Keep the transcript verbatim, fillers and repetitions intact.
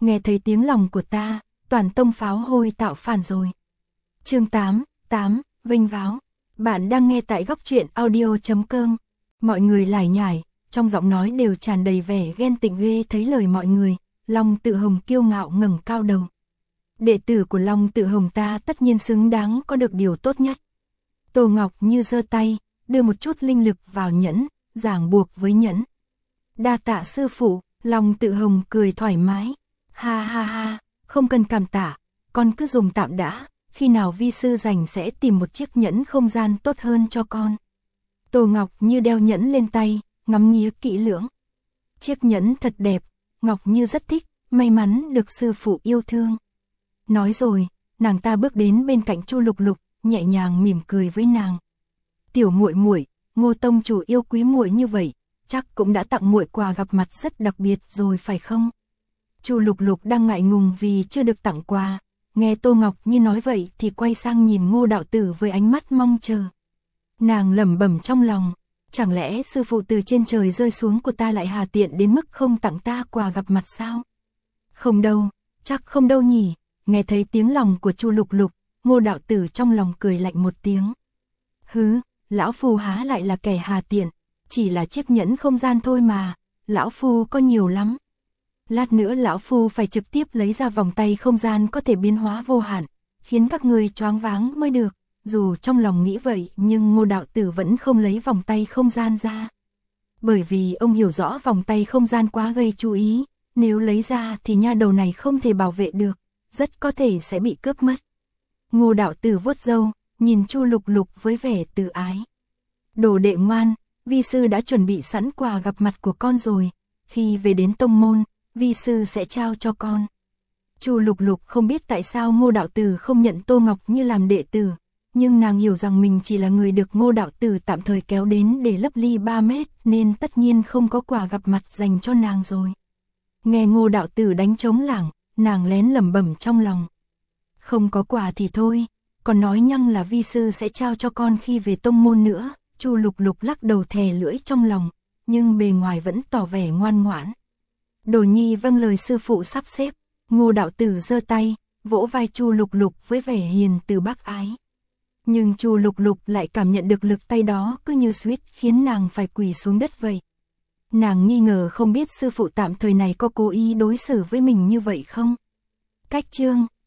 nghe thấy tiếng lòng của ta, toàn tông pháo hôi tạo phản rồi. Chương tám, tám, vinh váo. Bạn đang nghe tại góc truyện audio chấm com. Mọi người lải nhải, trong giọng nói đều tràn đầy vẻ ghen tị ghê thấy lời mọi người, Long Tự Hồng kiêu ngạo ngẩng cao đầu. Đệ tử của Long Tự Hồng ta tất nhiên xứng đáng có được điều tốt nhất. Tô Ngọc Như giơ tay, đưa một chút linh lực vào nhẫn, ràng buộc với nhẫn. Đa tạ sư phụ, Long Tự Hồng cười thoải mái. Ha ha ha, không cần cảm tạ, con cứ dùng tạm đã, khi nào vi sư rảnh sẽ tìm một chiếc nhẫn không gian tốt hơn cho con. Tô Ngọc Như đeo nhẫn lên tay, ngắm nghía kỹ lưỡng. Chiếc nhẫn thật đẹp, Ngọc Như rất thích, may mắn được sư phụ yêu thương. Nói rồi, nàng ta bước đến bên cạnh Chu Lục Lục, nhẹ nhàng mỉm cười với nàng. Tiểu muội muội, Ngô tông chủ yêu quý muội như vậy, chắc cũng đã tặng muội quà gặp mặt rất đặc biệt rồi phải không? Chu Lục Lục đang ngại ngùng vì chưa được tặng quà, nghe Tô Ngọc Như nói vậy thì quay sang nhìn Ngô đạo tử với ánh mắt mong chờ. Nàng lẩm bẩm trong lòng, chẳng lẽ sư phụ từ trên trời rơi xuống của ta lại hà tiện đến mức không tặng ta quà gặp mặt sao? Không đâu, chắc không đâu nhỉ. Nghe thấy tiếng lòng của Chu Lục Lục, Ngô đạo tử trong lòng cười lạnh một tiếng. Hứ, lão phu há lại là kẻ hà tiện, chỉ là chiếc nhẫn không gian thôi mà, lão phu có nhiều lắm. Lát nữa lão phu phải trực tiếp lấy ra vòng tay không gian có thể biến hóa vô hạn, khiến các người choáng váng mới được. Dù trong lòng nghĩ vậy nhưng Ngô đạo tử vẫn không lấy vòng tay không gian ra. Bởi vì ông hiểu rõ vòng tay không gian quá gây chú ý, nếu lấy ra thì nha đầu này không thể bảo vệ được, rất có thể sẽ bị cướp mất. Ngô đạo tử vuốt râu, nhìn Chu Lục Lục với vẻ từ ái. Đồ đệ ngoan, vi sư đã chuẩn bị sẵn quà gặp mặt của con rồi, khi về đến tông môn, vi sư sẽ trao cho con. Chu Lục Lục không biết tại sao Ngô đạo tử không nhận Tô Ngọc Như làm đệ tử, nhưng nàng hiểu rằng mình chỉ là người được Ngô đạo tử tạm thời kéo đến để lấp ly ba mét nên tất nhiên không có quà gặp mặt dành cho nàng rồi. Nghe Ngô đạo tử đánh trống lảng, nàng lén lẩm bẩm trong lòng. Không có quà thì thôi, còn nói nhăng là vi sư sẽ trao cho con khi về tông môn nữa. Chu Lục Lục lắc đầu thè lưỡi trong lòng, nhưng bề ngoài vẫn tỏ vẻ ngoan ngoãn. Đồ nhi vâng lời sư phụ sắp xếp. Ngô đạo tử giơ tay, vỗ vai Chu Lục Lục với vẻ hiền từ bác ái. Nhưng Chu Lục Lục lại cảm nhận được lực tay đó cứ như suýt khiến nàng phải quỳ xuống đất vậy. Nàng nghi ngờ không biết sư phụ tạm thời này có cố ý đối xử với mình như vậy không? Cách chương